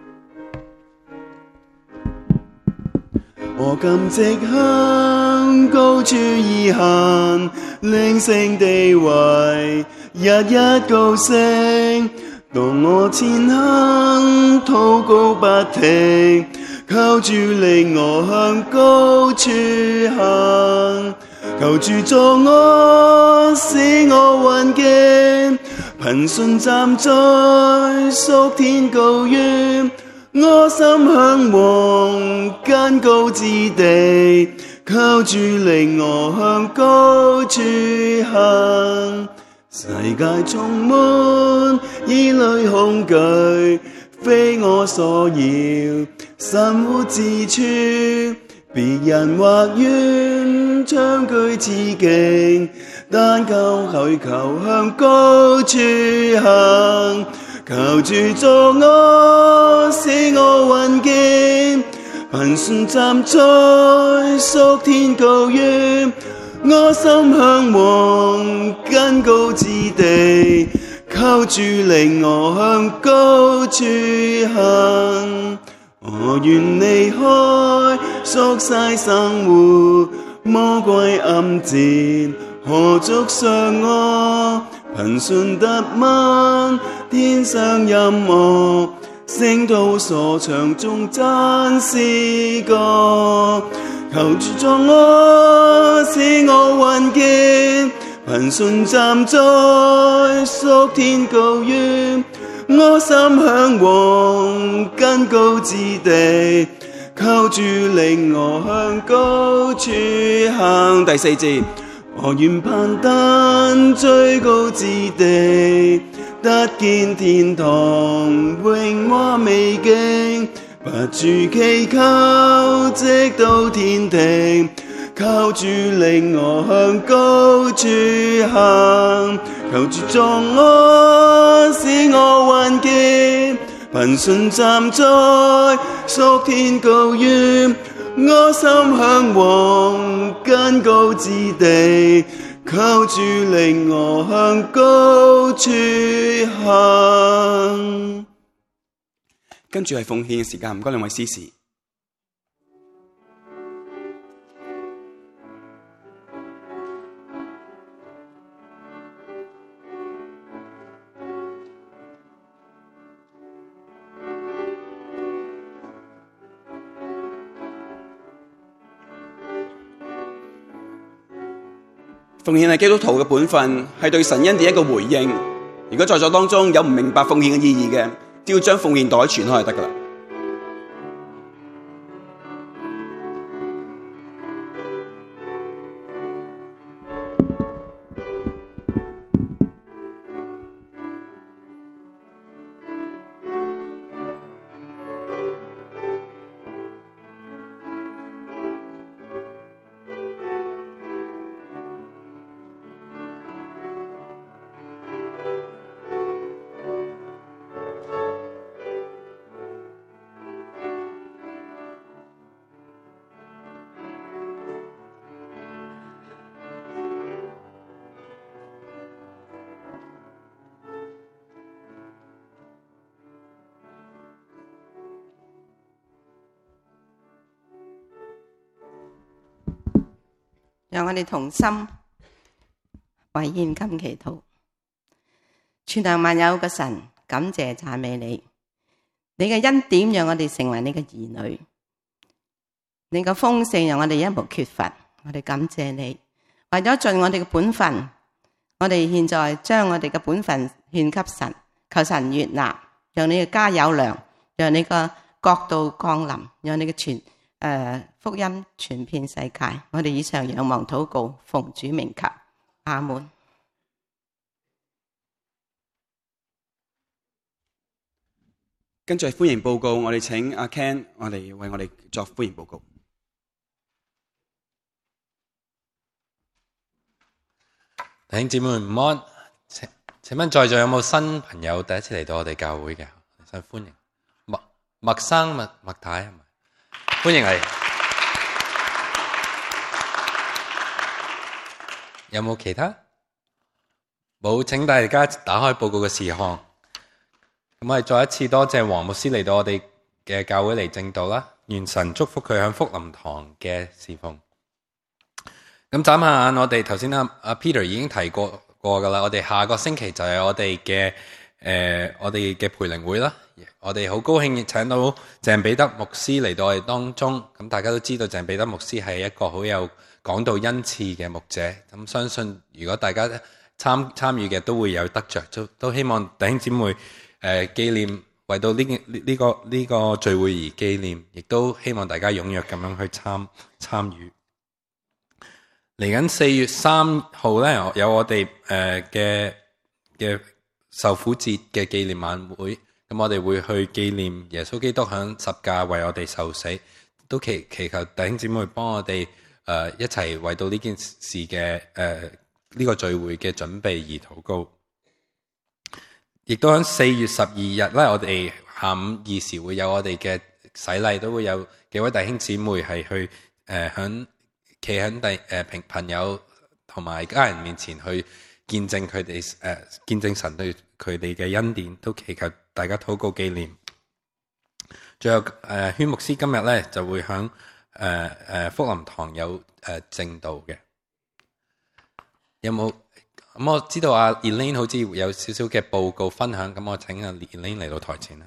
我今即向高處而行，靈性地位日日高升。當我前行，禱告不停，求主領我向高處行。求主助我，使我穩健，憑信站在屬天高原。我心向往更高之地，求主領我向高處行。世界充滿疑慮恐懼，非我所要，神活之處。別人或願長居此境，但求去求向高處行。求主助我，使我穩健，憑信站在屬天高原。我心向往更高之地，求主領我向高處行。我願離開俗世生活，魔鬼暗戰，何足傷我？憑信得聞天上音樂，聖徒所唱中真詩歌。求主助我，使我穩健， 憑信站在屬天高原，我心向往更高之地，靠主領我向高處行。第四節，我願攀登最高之地，得見天堂榮華美景，不住祈求直到天庭，靠主領我向高處行，求主作我使我穩健，憑信站在屬天高原，我心向往更高之地，靠主領我向高處行。 跟住係奉獻嘅時間，唔該兩位司事。奉獻係基督徒嘅本分，係對神恩典一個回應。如果在座當中有唔明白奉獻嘅意義嘅，只要將奉獻袋傳開就得㗎喇。 讓我哋同心為現今祈禱。全能萬有嘅神，感謝讚美你，你嘅恩典讓我哋成為你嘅兒女，你嘅豐盛讓我哋一無缺乏。我哋感謝你，為咗盡我哋嘅本分，我哋現在將我哋嘅本分獻給神，求神悅納，讓你嘅家有糧，讓你嘅國度降臨，讓你嘅全誒、呃，福音傳遍世界。我哋以上仰望禱告，奉主名求，阿門。 跟住係歡迎報告，我哋請阿 Ken， 我哋為我哋作歡迎報告。 弟兄姊妹午安，請請問在座有冇新朋友第一次嚟到我哋教會嘅？想歡迎麥麥生麥麥太係咪？歡迎你。有冇其他？冇，請大家打開報告嘅事項。咁我哋再一次多謝黃牧師嚟到我哋嘅教會嚟證道啦。願神祝福佢響福林堂嘅侍奉。咁眨下眼，我哋頭先阿阿 Peter 已經提過過噶啦。我哋下個星期就係我哋嘅誒，我哋嘅培靈會啦。我哋好高興請到鄭彼得牧師嚟到我哋當中。咁大家都知道鄭彼得牧師係一個好有講道恩賜嘅牧者。咁相信如果大家參參與嘅都會有得着，都都希望弟兄姊妹誒、呃、紀念，為到呢呢呢個呢、這個聚會而紀念，亦都希望大家踴躍咁樣去參參與。嚟緊四月三號咧，有我哋誒嘅嘅受苦節嘅紀念晚會。咁我哋會去紀念耶穌基督響十架為我哋受死，都祈祈求弟兄姊妹幫我哋誒、呃、一齊為到呢件事嘅誒呢個聚會嘅準備而禱告。亦都響四月十二日咧，我哋下午二時會有我哋嘅洗禮，都會有幾位弟兄姊妹係去誒響企喺第誒朋朋友同埋家人面前去見證佢哋誒見證神對佢哋嘅恩典，都祈求大家禱告紀念。最後誒，宣牧師今日咧就會響誒誒福林堂有誒證道嘅。有冇？咁我知道阿 Elaine 好似有少少嘅報告分享，咁我請阿 Elaine 嚟到台前啦。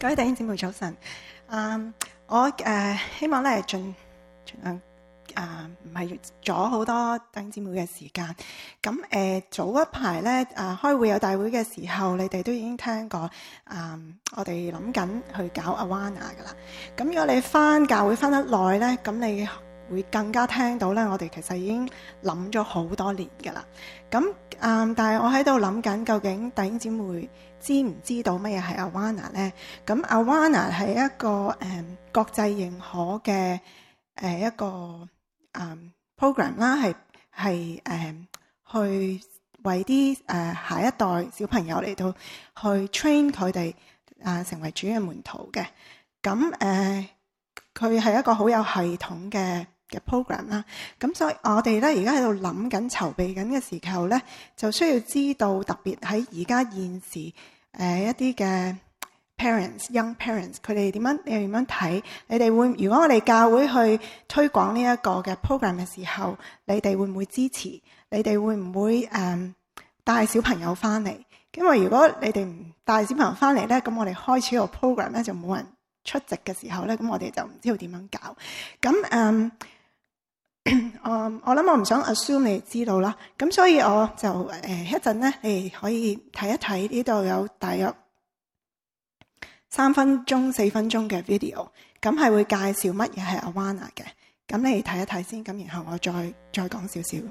各位弟兄姊妹早晨。嗯，我誒、呃、希望咧盡盡量啊，唔係阻好多弟兄姊妹嘅時間。咁誒、呃、早一排咧啊開會有大會嘅時候，你哋都已經聽過啊、呃，我哋諗緊去搞 Awana 噶啦。咁如果你翻教會翻得耐咧，咁你會更加聽到咧，我哋其實已經諗咗好多年噶啦。咁啊、呃，但係我喺度諗緊，究竟弟兄姊妹知唔知道乜嘢係 Awana 咧？咁 Awana 係一個誒、嗯、國際認可嘅誒、呃、一個誒、嗯、program 啦，係係誒去為啲誒、呃、下一代小朋友嚟到去 train 佢哋啊成為主嘅門徒嘅。咁誒佢係一個好有系統嘅嘅 program 啦。咁所以我哋咧而家喺度諗緊籌備緊嘅時候咧，就需要知道特別喺而家現時。誒、呃、一啲嘅 parents、young parents，佢哋點樣？你哋點樣睇？你哋會如果我哋教會去推廣呢一個嘅 program 嘅時候，你哋會唔會支持？你哋會唔會誒、嗯、帶小朋友翻嚟？因為如果你哋唔帶小朋友翻嚟咧，咁我哋開始個 program 咧就冇人出席嘅時候咧，咁我哋就唔知道點樣搞。咁誒、嗯嗯，我諗我唔想 assume 你哋知道啦，咁所以我就誒、呃、一陣咧，你哋可以睇一睇呢度有大約三分鐘、四分鐘嘅 video， 咁係會介紹乜嘢係 Awana 嘅，咁你哋睇一睇先，咁然後我再再講少少。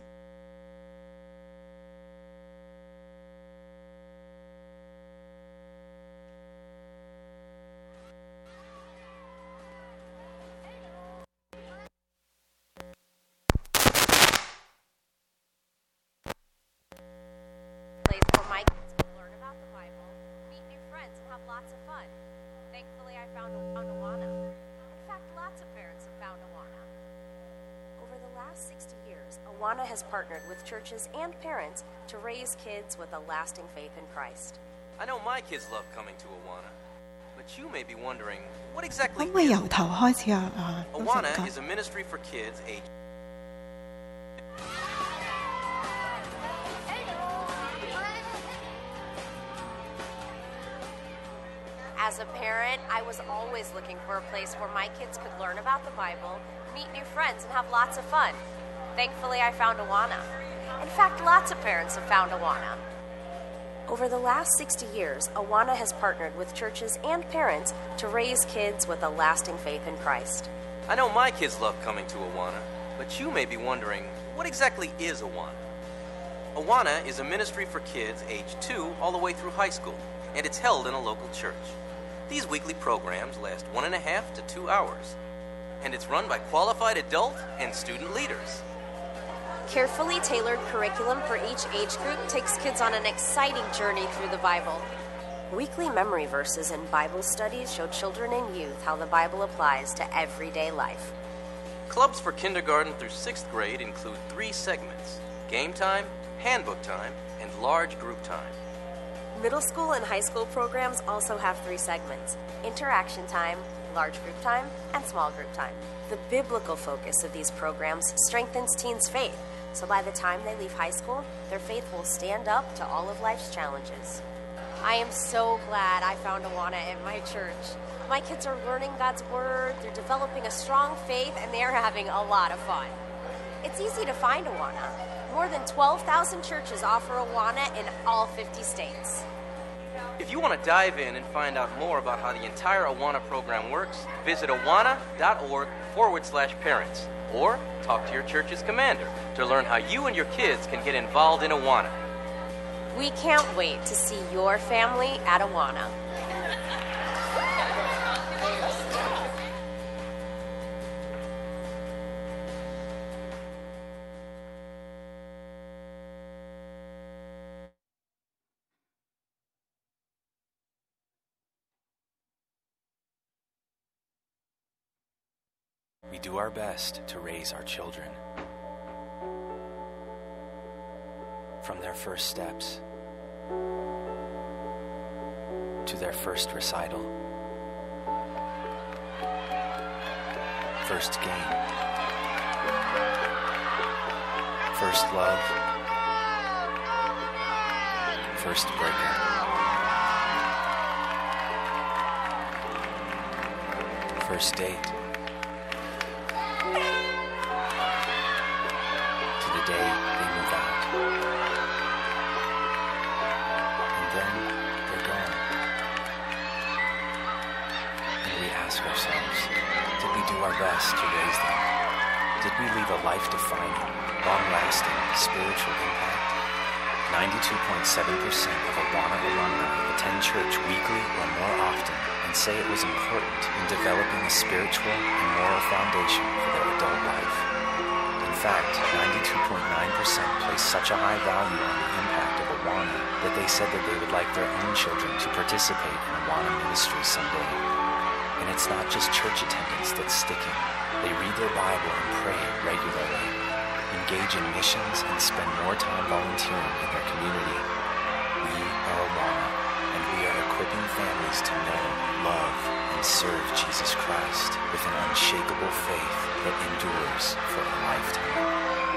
Awana has partnered with churches and parents to raise kids with a lasting faith in Christ. I know my kids love coming to Awana, but you may be wondering what exactly 可唔可以由頭開始啊？啊 Awana is a ministry for kids aged As a parent, I was always looking for a place where my kids could learn about the Bible, meet new friends, and have lots of fun. Thankfully, I found Awana. In fact, lots of parents have found Awana. Over the last sixty years, Awana has partnered with churches and parents to raise kids with a lasting faith in Christ. I know my kids love coming to Awana, but you may be wondering, what exactly is Awana? Awana is a ministry for kids aged two all the way through high school, and it's held in a local church. These weekly programs last one and a half to two hours, and it's run by qualified adult and student leaders. Carefully tailored curriculum for each age group takes kids on an exciting journey through the Bible. Weekly memory verses and Bible studies show children and youth how the Bible applies to everyday life. Clubs for kindergarten through sixth grade include three segments: game time, handbook time, and large group time. Middle school and high school programs also have three segments: interaction time, large group time, and small group time. The biblical focus of these programs strengthens teens' faith, so by the time they leave high school, their faith will stand up to all of life's challenges. I am so glad I found Awana at my church. My kids are learning God's Word, they're developing a strong faith, and they are having a lot of fun. It's easy to find Awana. More than twelve thousand churches offer Awana in all fifty states. If you want to dive in and find out more about how the entire Awana program works, visit awana.org forward slash parents, or talk to your church's commander to learn how you and your kids can get involved in Awana. We can't wait to see your family at Awana. We do our best to raise our children. From their first steps to their first recital, first game, first love, first breakup. first date, to the day they move out. And then they're gone. And we ask ourselves, did we do our best to raise them? Did we leave a life-defining, long-lasting spiritual impact? ninety-two point seven percent of Awana alumni attend church weekly or more often and say it was important in developing a spiritual and moral foundation for their adult life. In fact, ninety-two point nine percent place such a high value on the impact of Awana that they said that they would like their own children to participate in Awana ministry someday. And it's not just church attendance that's sticking. They read their Bible and pray regularly, engage in missions, and spend more time volunteering in their community. We are Awana, and we are equipping families to know, love, and serve Jesus Christ with an unshakable faith that endures for a lifetime.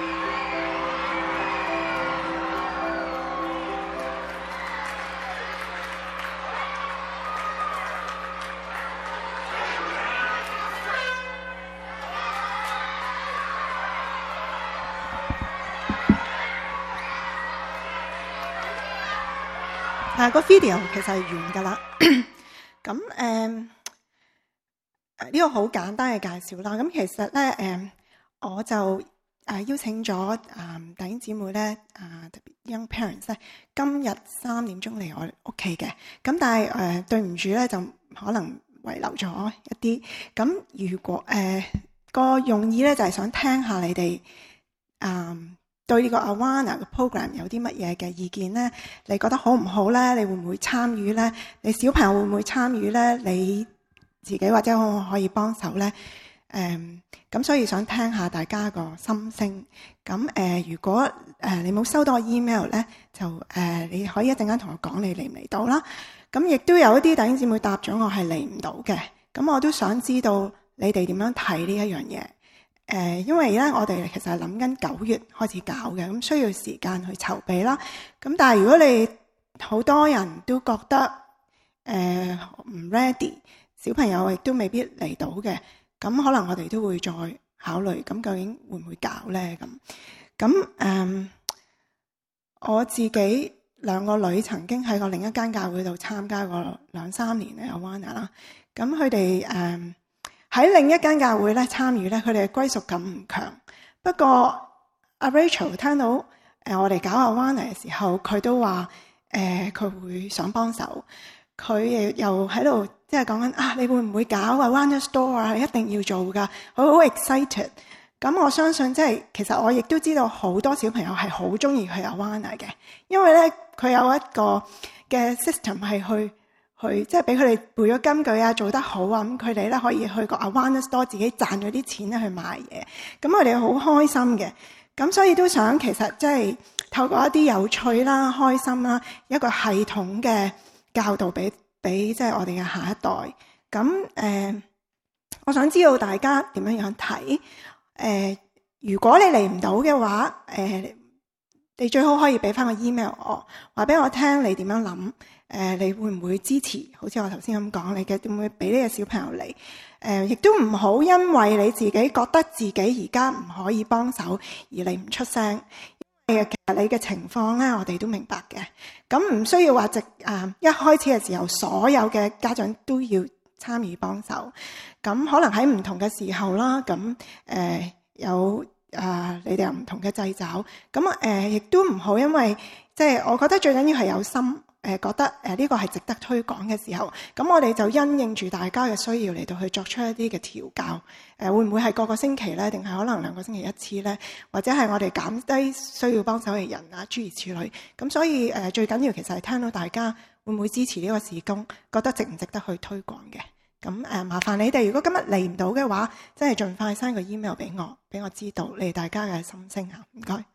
啊，個 video 其實係完㗎啦。咁誒呢個好簡單嘅介紹啦。咁其實咧誒、嗯，我就誒、啊、邀請咗誒、嗯、弟兄姊妹咧啊，特別 young parents 咧，今日三點鐘嚟我屋企嘅。咁但係誒、呃、對唔住咧，就可能遺留咗一啲。咁如果誒、呃那個用意咧，就係、是、想聽下你哋嗯。對呢個 Awana 嘅 program 有啲乜嘢嘅意見呢？你覺得好唔好呢？你會唔會參與呢？你小朋友會唔會參與呢？你自己或者可唔可以幫手呢？誒，咁所以想聽下大家個心聲。咁誒、呃，如果誒、呃、你冇收到我 email 呢，就誒、呃、你可以一陣間同我講你嚟唔嚟到啦。咁亦都有一啲弟兄姊妹答咗我係嚟唔到嘅。咁我都想知道你哋點樣睇呢一樣嘢。誒、呃，因為咧，我哋其實係諗緊九月開始搞嘅，咁需要時間去籌備啦。咁但係如果你好多人都覺得誒唔 ready， 小朋友亦都未必嚟到嘅，咁可能我哋都會再考慮，咁究竟會唔會搞咧？咁咁誒，我自己兩個女曾經喺個另一間教會度參加過兩三年嘅 Awana 啦，咁佢哋誒。喺另一間教會咧參與咧，佢哋嘅歸屬感唔強。不過阿 Rachel 聽到誒、呃、我哋搞 Awana 嘅時候，佢都話誒佢會想幫手。佢又喺度即係講緊啊，你會唔會搞 Awana Store 啊？一定要做㗎，佢好 excited。咁我相信即係其實我亦都知道好多小朋友係好中意去 Awana 嘅，因為咧佢有一個嘅 system 係去。去即係俾佢哋背咗金句啊，做得好啊，咁佢哋咧可以去個 Awana Store 自己賺咗啲錢咧去買嘢，咁佢哋好開心嘅。咁所以都想其實即係透過一啲有趣啦、開心啦，一個系統嘅教導俾俾即係我哋嘅下一代。咁誒、呃，我想知道大家點樣樣睇？誒、呃，如果你嚟唔到嘅話，誒、呃，你最好可以俾翻個 email 我，話俾我聽你點樣諗。誒、呃，你會唔會支持？好似我頭先咁講，你嘅會唔會俾呢個小朋友嚟？誒、呃，亦都唔好因為你自己覺得自己而家唔可以幫手而你唔出聲。因為其實你嘅情況咧，我哋都明白嘅。咁唔需要話直誒一開始嘅時候，所有嘅家長都要參與幫手。咁可能喺唔同嘅時候啦，咁誒、呃、有誒、呃、你哋有唔同嘅掣肘。咁誒亦都唔好因為即係、就是、我覺得最緊要係有心。誒覺得誒呢個係值得推廣嘅時候，咁我哋就因應住大家嘅需要嚟到去作出一啲嘅調教。誒會唔會係個個星期咧，定係可能兩個星期一次咧？或者係我哋減低需要幫手嘅人啊，諸如此類。咁所以誒最緊要其實係聽到大家會唔會支持呢個事工，覺得值唔值得去推廣嘅。咁誒麻煩你哋，如果今日嚟唔到嘅話，真係盡快 send 個 email 俾我，俾我知道你哋大家嘅心聲嚇。唔該。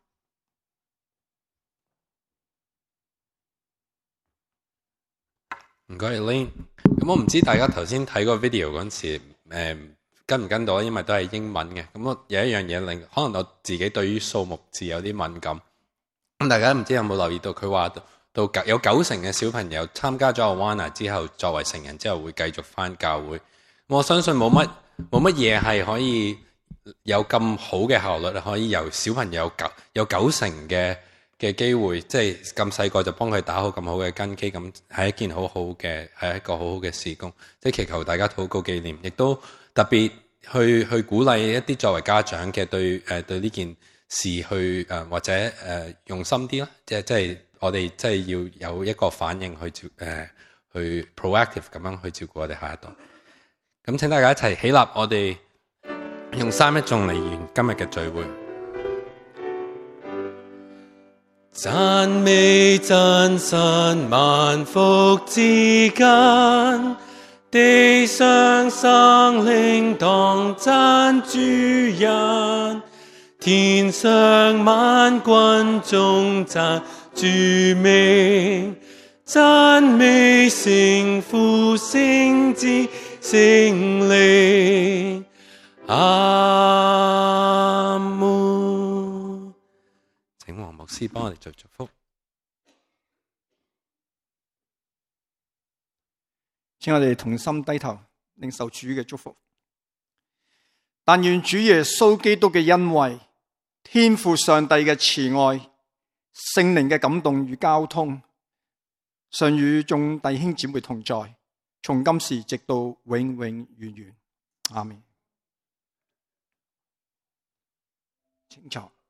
唔該 Elaine， 咁我唔知大家頭先睇個 video 嗰陣時，誒跟唔跟到？因為都係英文嘅。咁我有一樣嘢令，可能我自己對於數目字有啲敏感。咁大家唔知有冇留意到，佢話到有九成嘅小朋友參加咗 Awana 之後，作為成人之後會繼續返教會。 我相信冇乜冇乜嘢係可以有咁好嘅效率，可以由小朋友九有九成嘅嘅機會，即係咁細個就幫佢打好咁好嘅根基，咁係一件好好嘅，係一個好好嘅事工。即係祈求大家禱告紀念，亦都特別去去鼓勵一啲作為家長嘅對誒、呃、對呢件事去誒、呃、或者誒、呃、用心啲啦。即係即係我哋即係要有一個反應去照誒、呃、去 proactive 咁樣去照顧我哋下一代。咁請大家一齊起，起立，我哋用三一頌嚟完今日嘅聚會。讚美真神萬福之間，地上生靈當讚主人，天上萬軍頌讚主名，讚美聖父聖子聖靈，阿門。請黃牧師幫我哋做祝福。 請我哋同心低頭，領受主嘅祝福。但願主耶穌基督嘅恩惠、天父上帝嘅慈愛、聖靈嘅感動與交通，常與眾弟兄姊妹同在，從今時直到永永遠遠。阿們。請坐。